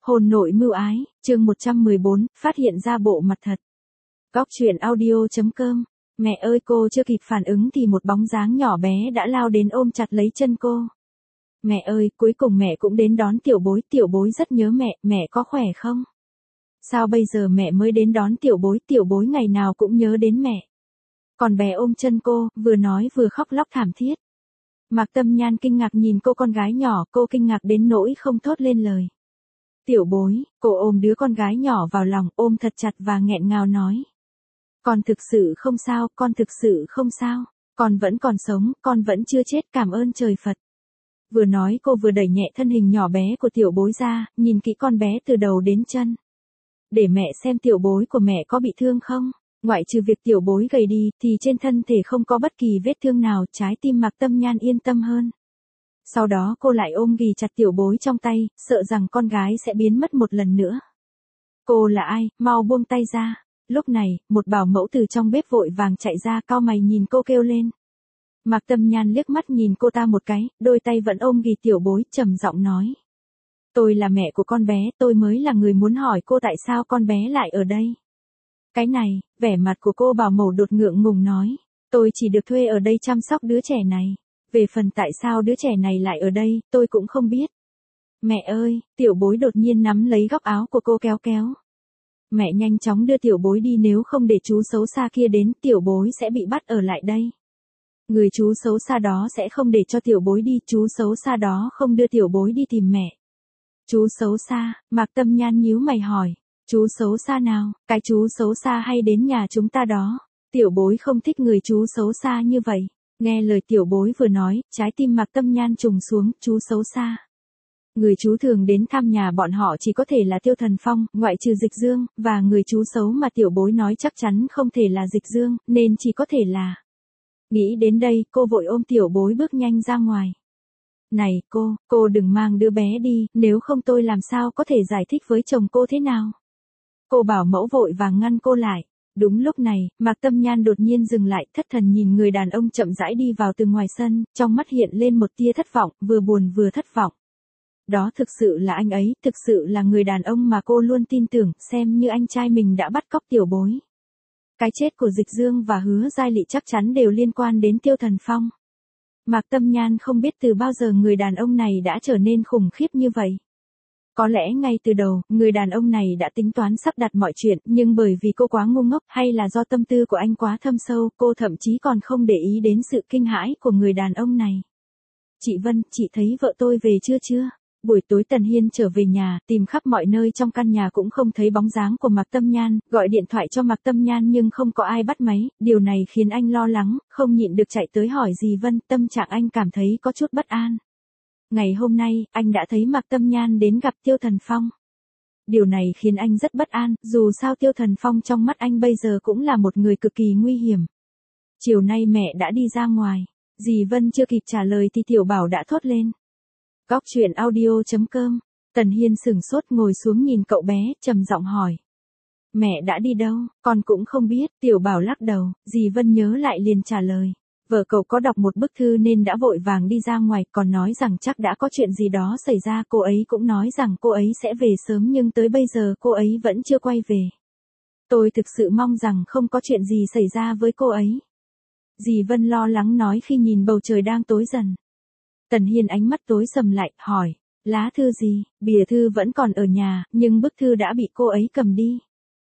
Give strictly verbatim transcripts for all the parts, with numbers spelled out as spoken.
Hôn nội mưu ái, chương một trăm mười bốn, phát hiện ra bộ mặt thật. Góc truyện audio chấm com. Mẹ ơi, cô chưa kịp phản ứng thì một bóng dáng nhỏ bé đã lao đến ôm chặt lấy chân cô. Mẹ ơi, cuối cùng mẹ cũng đến đón tiểu bối, tiểu bối rất nhớ mẹ, mẹ có khỏe không? Sao bây giờ mẹ mới đến đón tiểu bối, tiểu bối ngày nào cũng nhớ đến mẹ. Còn bé ôm chân cô, vừa nói vừa khóc lóc thảm thiết. Mạc Tâm Nhan kinh ngạc nhìn cô con gái nhỏ, cô kinh ngạc đến nỗi không thốt lên lời. Tiểu bối, cô ôm đứa con gái nhỏ vào lòng, ôm thật chặt và nghẹn ngào nói. Con thực sự không sao, con thực sự không sao, con vẫn còn sống, con vẫn chưa chết, cảm ơn trời Phật. Vừa nói cô vừa đẩy nhẹ thân hình nhỏ bé của tiểu bối ra, nhìn kỹ con bé từ đầu đến chân. Để mẹ xem tiểu bối của mẹ có bị thương không, ngoại trừ việc tiểu bối gầy đi, thì trên thân thể không có bất kỳ vết thương nào, trái tim Mạc Tâm Nhan yên tâm hơn. Sau đó cô lại ôm ghì chặt tiểu bối trong tay, sợ rằng con gái sẽ biến mất một lần nữa. Cô là ai, mau buông tay ra. Lúc này, một bảo mẫu từ trong bếp vội vàng chạy ra, cau mày nhìn cô kêu lên. Mạc Tâm Nhan liếc mắt nhìn cô ta một cái, đôi tay vẫn ôm ghì tiểu bối, trầm giọng nói. Tôi là mẹ của con bé, tôi mới là người muốn hỏi cô tại sao con bé lại ở đây. Cái này, vẻ mặt của cô bảo mẫu đột ngượng ngùng nói. Tôi chỉ được thuê ở đây chăm sóc đứa trẻ này. Về phần tại sao đứa trẻ này lại ở đây, tôi cũng không biết. Mẹ ơi, tiểu bối đột nhiên nắm lấy góc áo của cô kéo kéo. Mẹ nhanh chóng đưa tiểu bối đi, nếu không để chú xấu xa kia đến, tiểu bối sẽ bị bắt ở lại đây. Người chú xấu xa đó sẽ không để cho tiểu bối đi, chú xấu xa đó không đưa tiểu bối đi tìm mẹ. Chú xấu xa, Mạc Tâm Nhan nhíu mày hỏi. Chú xấu xa nào, cái chú xấu xa hay đến nhà chúng ta đó. Tiểu bối không thích người chú xấu xa như vậy. Nghe lời tiểu bối vừa nói, trái tim Mạc Tâm Nhan trùng xuống, chú xấu xa. Người chú thường đến thăm nhà bọn họ chỉ có thể là Tiêu Thần Phong, ngoại trừ Dịch Dương, và người chú xấu mà tiểu bối nói chắc chắn không thể là Dịch Dương, nên chỉ có thể là. Nghĩ đến đây, cô vội ôm tiểu bối bước nhanh ra ngoài. Này cô, cô đừng mang đứa bé đi, nếu không tôi làm sao có thể giải thích với chồng cô thế nào. Cô bảo mẫu vội vàng ngăn cô lại. Đúng lúc này, Mạc Tâm Nhan đột nhiên dừng lại, thất thần nhìn người đàn ông chậm rãi đi vào từ ngoài sân, trong mắt hiện lên một tia thất vọng, vừa buồn vừa thất vọng. Đó thực sự là anh ấy, thực sự là người đàn ông mà cô luôn tin tưởng, xem như anh trai mình đã bắt cóc tiểu bối. Cái chết của Dịch Dương và Hứa Giai Lị chắc chắn đều liên quan đến Tiêu Thần Phong. Mạc Tâm Nhan không biết từ bao giờ người đàn ông này đã trở nên khủng khiếp như vậy. Có lẽ ngay từ đầu, người đàn ông này đã tính toán sắp đặt mọi chuyện, nhưng bởi vì cô quá ngu ngốc hay là do tâm tư của anh quá thâm sâu, cô thậm chí còn không để ý đến sự kinh hãi của người đàn ông này. Chị Vân, chị thấy vợ tôi về chưa chưa? Buổi tối Tần Hiên trở về nhà, tìm khắp mọi nơi trong căn nhà cũng không thấy bóng dáng của Mạc Tâm Nhan, gọi điện thoại cho Mạc Tâm Nhan nhưng không có ai bắt máy, điều này khiến anh lo lắng, không nhịn được chạy tới hỏi dì Vân, tâm trạng anh cảm thấy có chút bất an. Ngày hôm nay, anh đã thấy Mạc Tâm Nhan đến gặp Tiêu Thần Phong. Điều này khiến anh rất bất an, dù sao Tiêu Thần Phong trong mắt anh bây giờ cũng là một người cực kỳ nguy hiểm. Chiều nay mẹ đã đi ra ngoài, dì Vân chưa kịp trả lời thì Tiểu Bảo đã thốt lên. Góc truyện audio chấm com. Tần Hiên sửng sốt ngồi xuống nhìn cậu bé, trầm giọng hỏi. Mẹ đã đi đâu, con cũng không biết, Tiểu Bảo lắc đầu, dì Vân nhớ lại liền trả lời. Vợ cậu có đọc một bức thư nên đã vội vàng đi ra ngoài, còn nói rằng chắc đã có chuyện gì đó xảy ra, cô ấy cũng nói rằng cô ấy sẽ về sớm nhưng tới bây giờ cô ấy vẫn chưa quay về. Tôi thực sự mong rằng không có chuyện gì xảy ra với cô ấy. Dì Vân lo lắng nói khi nhìn bầu trời đang tối dần. Tần Hiên ánh mắt tối sầm lại, hỏi, lá thư gì, bìa thư vẫn còn ở nhà, nhưng bức thư đã bị cô ấy cầm đi.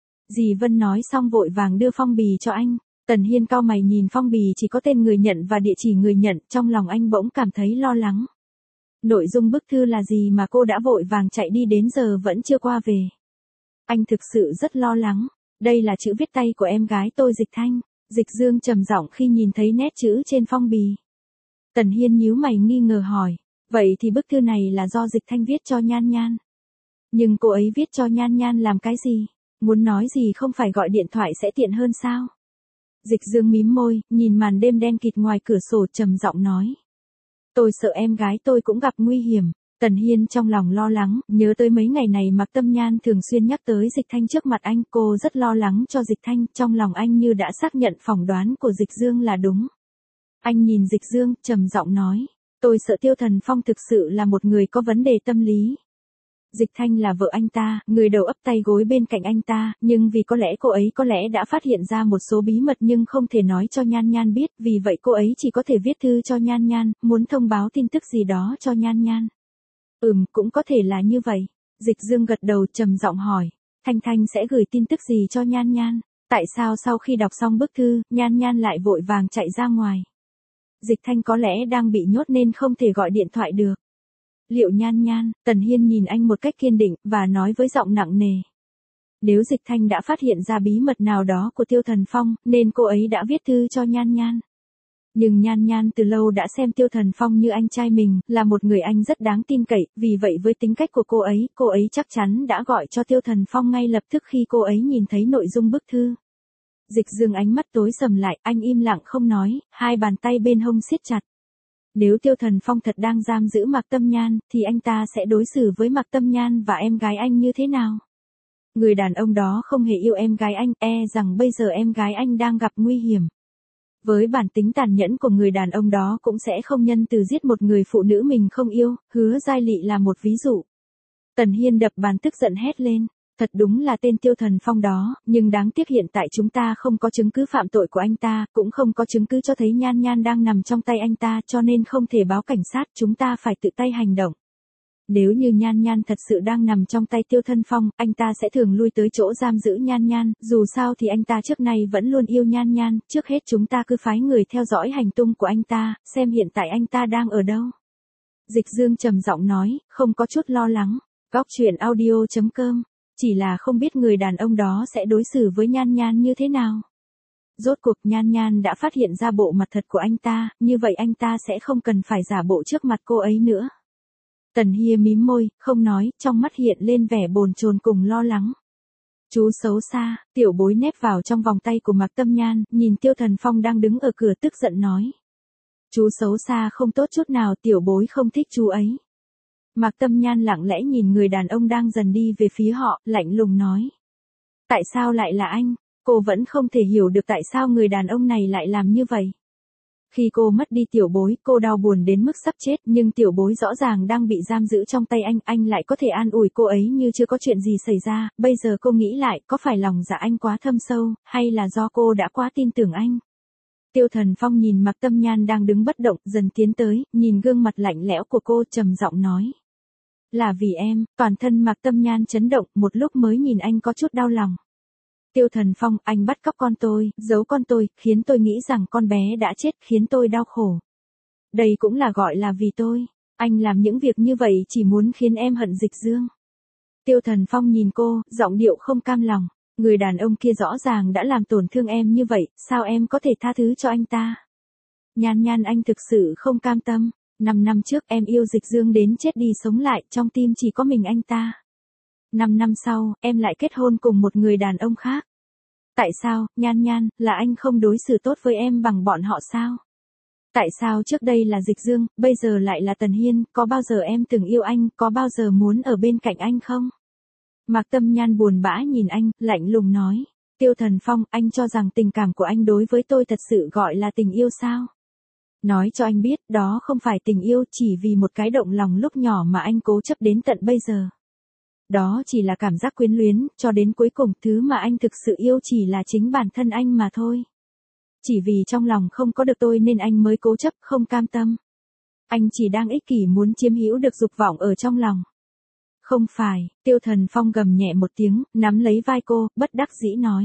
Dì Vân nói xong vội vàng đưa phong bì cho anh. Tần Hiên cau mày nhìn phong bì chỉ có tên người nhận và địa chỉ người nhận, trong lòng anh bỗng cảm thấy lo lắng. Nội dung bức thư là gì mà cô đã vội vàng chạy đi đến giờ vẫn chưa qua về. Anh thực sự rất lo lắng. Đây là chữ viết tay của em gái tôi Dịch Thanh. Dịch Dương trầm giọng khi nhìn thấy nét chữ trên phong bì. Tần Hiên nhíu mày nghi ngờ hỏi, vậy thì bức thư này là do Dịch Thanh viết cho Nhan Nhan. Nhưng cô ấy viết cho Nhan Nhan làm cái gì? Muốn nói gì không phải gọi điện thoại sẽ tiện hơn sao? Dịch Dương mím môi, nhìn màn đêm đen kịt ngoài cửa sổ trầm giọng nói. Tôi sợ em gái tôi cũng gặp nguy hiểm. Tần Hiên trong lòng lo lắng, nhớ tới mấy ngày này Mạc Tâm Nhan thường xuyên nhắc tới Dịch Thanh trước mặt anh, cô rất lo lắng cho Dịch Thanh, trong lòng anh như đã xác nhận phỏng đoán của Dịch Dương là đúng. Anh nhìn Dịch Dương, trầm giọng nói, tôi sợ Tiêu Thần Phong thực sự là một người có vấn đề tâm lý. Dịch Thanh là vợ anh ta, người đầu ấp tay gối bên cạnh anh ta, nhưng vì có lẽ cô ấy có lẽ đã phát hiện ra một số bí mật nhưng không thể nói cho Nhan Nhan biết, vì vậy cô ấy chỉ có thể viết thư cho Nhan Nhan, muốn thông báo tin tức gì đó cho Nhan Nhan. Ừm, cũng có thể là như vậy. Dịch Dương gật đầu trầm giọng hỏi, Thanh Thanh sẽ gửi tin tức gì cho Nhan Nhan? Tại sao sau khi đọc xong bức thư, Nhan Nhan lại vội vàng chạy ra ngoài? Dịch Thanh có lẽ đang bị nhốt nên không thể gọi điện thoại được. Liệu Nhan Nhan? Tần Hiên nhìn anh một cách kiên định, và nói với giọng nặng nề. Nếu Dịch Thanh đã phát hiện ra bí mật nào đó của Tiêu Thần Phong, nên cô ấy đã viết thư cho Nhan Nhan. Nhưng Nhan Nhan từ lâu đã xem Tiêu Thần Phong như anh trai mình, là một người anh rất đáng tin cậy, vì vậy với tính cách của cô ấy, cô ấy chắc chắn đã gọi cho Tiêu Thần Phong ngay lập tức khi cô ấy nhìn thấy nội dung bức thư. Dịch Dương ánh mắt tối sầm lại, anh im lặng không nói, hai bàn tay bên hông siết chặt. Nếu Tiêu Thần Phong thật đang giam giữ Mạc Tâm Nhan, thì anh ta sẽ đối xử với Mạc Tâm Nhan và em gái anh như thế nào? Người đàn ông đó không hề yêu em gái anh, e rằng bây giờ em gái anh đang gặp nguy hiểm. Với bản tính tàn nhẫn của người đàn ông đó cũng sẽ không nhân từ giết một người phụ nữ mình không yêu, Hứa Giai Lị là một ví dụ. Tần Hiên đập bàn tức giận hét lên. Thật đúng là tên Tiêu Thần Phong đó, nhưng đáng tiếc hiện tại chúng ta không có chứng cứ phạm tội của anh ta, cũng không có chứng cứ cho thấy Nhan Nhan đang nằm trong tay anh ta, cho nên không thể báo cảnh sát, chúng ta phải tự tay hành động. Nếu như Nhan Nhan thật sự đang nằm trong tay Tiêu Thần Phong, anh ta sẽ thường lui tới chỗ giam giữ Nhan Nhan, dù sao thì anh ta trước nay vẫn luôn yêu Nhan Nhan, trước hết chúng ta cứ phái người theo dõi hành tung của anh ta, xem hiện tại anh ta đang ở đâu. Dịch Dương trầm giọng nói, không có chút lo lắng. Góc truyện audio chấm com. Chỉ là không biết người đàn ông đó sẽ đối xử với Nhan Nhan như thế nào. Rốt cuộc Nhan Nhan đã phát hiện ra bộ mặt thật của anh ta, như vậy anh ta sẽ không cần phải giả bộ trước mặt cô ấy nữa. Tần Hiên mím môi, không nói, trong mắt hiện lên vẻ bồn chồn cùng lo lắng. Chú xấu xa, tiểu bối nép vào trong vòng tay của Mạc Tâm Nhan, nhìn Tiêu Thần Phong đang đứng ở cửa tức giận nói. Chú xấu xa không tốt chút nào, tiểu bối không thích chú ấy. Mạc Tâm Nhan lặng lẽ nhìn người đàn ông đang dần đi về phía họ, lạnh lùng nói. Tại sao lại là anh? Cô vẫn không thể hiểu được tại sao người đàn ông này lại làm như vậy. Khi cô mất đi tiểu bối, cô đau buồn đến mức sắp chết, nhưng tiểu bối rõ ràng đang bị giam giữ trong tay anh, anh lại có thể an ủi cô ấy như chưa có chuyện gì xảy ra, bây giờ cô nghĩ lại, có phải lòng dạ anh quá thâm sâu, hay là do cô đã quá tin tưởng anh? Tiêu Thần Phong nhìn Mạc Tâm Nhan đang đứng bất động, dần tiến tới, nhìn gương mặt lạnh lẽo của cô trầm giọng nói. Là vì em, toàn thân Mạc Tâm Nhan chấn động, một lúc mới nhìn anh có chút đau lòng. Tiêu Thần Phong, anh bắt cóc con tôi, giấu con tôi, khiến tôi nghĩ rằng con bé đã chết, khiến tôi đau khổ. Đây cũng là gọi là vì tôi. Anh làm những việc như vậy chỉ muốn khiến em hận Dịch Dương. Tiêu Thần Phong nhìn cô, giọng điệu không cam lòng. Người đàn ông kia rõ ràng đã làm tổn thương em như vậy, sao em có thể tha thứ cho anh ta? Nhan Nhan, anh thực sự không cam tâm. Năm năm trước em yêu Dịch Dương đến chết đi sống lại, trong tim chỉ có mình anh ta. Năm năm sau, em lại kết hôn cùng một người đàn ông khác. Tại sao, Nhan Nhan, là anh không đối xử tốt với em bằng bọn họ sao? Tại sao trước đây là Dịch Dương, bây giờ lại là Tần Hiên, có bao giờ em từng yêu anh, có bao giờ muốn ở bên cạnh anh không? Mạc Tâm Nhan buồn bã nhìn anh, lạnh lùng nói. Tiêu Thần Phong, anh cho rằng tình cảm của anh đối với tôi thật sự gọi là tình yêu sao? Nói cho anh biết, đó không phải tình yêu, chỉ vì một cái động lòng lúc nhỏ mà anh cố chấp đến tận bây giờ. Đó chỉ là cảm giác quyến luyến, cho đến cuối cùng, thứ mà anh thực sự yêu chỉ là chính bản thân anh mà thôi. Chỉ vì trong lòng không có được tôi nên anh mới cố chấp, không cam tâm. Anh chỉ đang ích kỷ muốn chiếm hữu được dục vọng ở trong lòng. Không phải, Tiêu Thần Phong gầm nhẹ một tiếng, nắm lấy vai cô, bất đắc dĩ nói.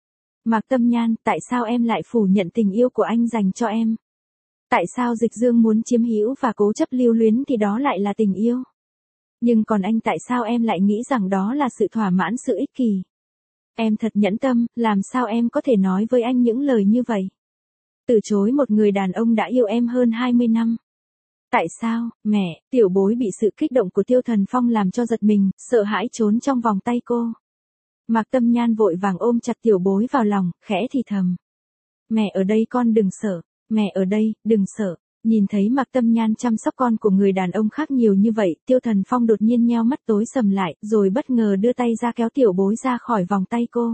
Mạc Tâm Nhan, tại sao em lại phủ nhận tình yêu của anh dành cho em? Tại sao Dịch Dương muốn chiếm hữu và cố chấp lưu luyến thì đó lại là tình yêu? Nhưng còn anh, tại sao em lại nghĩ rằng đó là sự thỏa mãn sự ích kỷ? Em thật nhẫn tâm, làm sao em có thể nói với anh những lời như vậy? Từ chối một người đàn ông đã yêu em hơn hai mươi năm. Tại sao, mẹ? Tiểu bối bị sự kích động của Tiêu Thần Phong làm cho giật mình, sợ hãi trốn trong vòng tay cô. Mạc Tâm Nhan vội vàng ôm chặt tiểu bối vào lòng, khẽ thì thầm. Mẹ ở đây, con đừng sợ. Mẹ ở đây, đừng sợ. Nhìn thấy Mạc Tâm Nhan chăm sóc con của người đàn ông khác nhiều như vậy, Tiêu Thần Phong đột nhiên nheo mắt tối sầm lại, rồi bất ngờ đưa tay ra kéo tiểu bối ra khỏi vòng tay cô.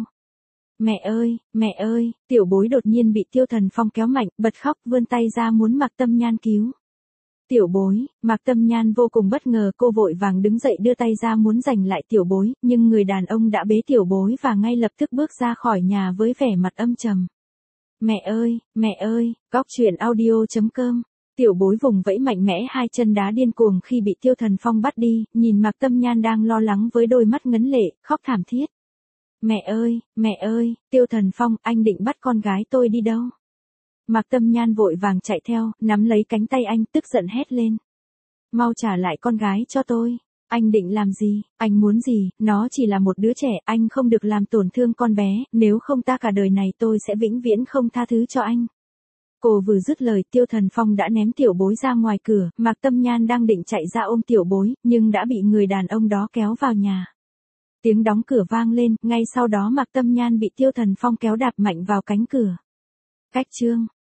Mẹ ơi, mẹ ơi, tiểu bối đột nhiên bị Tiêu Thần Phong kéo mạnh, bật khóc, vươn tay ra muốn Mạc Tâm Nhan cứu. Tiểu bối, Mạc Tâm Nhan vô cùng bất ngờ, cô vội vàng đứng dậy đưa tay ra muốn giành lại tiểu bối, nhưng người đàn ông đã bế tiểu bối và ngay lập tức bước ra khỏi nhà với vẻ mặt âm trầm. Mẹ ơi, mẹ ơi, cóc truyện audio chấm com. Tiểu bối vùng vẫy mạnh mẽ hai chân đá điên cuồng khi bị Tiêu Thần Phong bắt đi, nhìn Mạc Tâm Nhan đang lo lắng với đôi mắt ngấn lệ, khóc thảm thiết. Mẹ ơi, mẹ ơi, Tiêu Thần Phong, anh định bắt con gái tôi đi đâu? Mạc Tâm Nhan vội vàng chạy theo, nắm lấy cánh tay anh, tức giận hét lên. Mau trả lại con gái cho tôi. Anh định làm gì, anh muốn gì, nó chỉ là một đứa trẻ, anh không được làm tổn thương con bé, nếu không ta cả đời này tôi sẽ vĩnh viễn không tha thứ cho anh. Cô vừa dứt lời, Tiêu Thần Phong đã ném tiểu bối ra ngoài cửa, Mạc Tâm Nhan đang định chạy ra ôm tiểu bối, nhưng đã bị người đàn ông đó kéo vào nhà. Tiếng đóng cửa vang lên, ngay sau đó Mạc Tâm Nhan bị Tiêu Thần Phong kéo đạp mạnh vào cánh cửa. Cách chương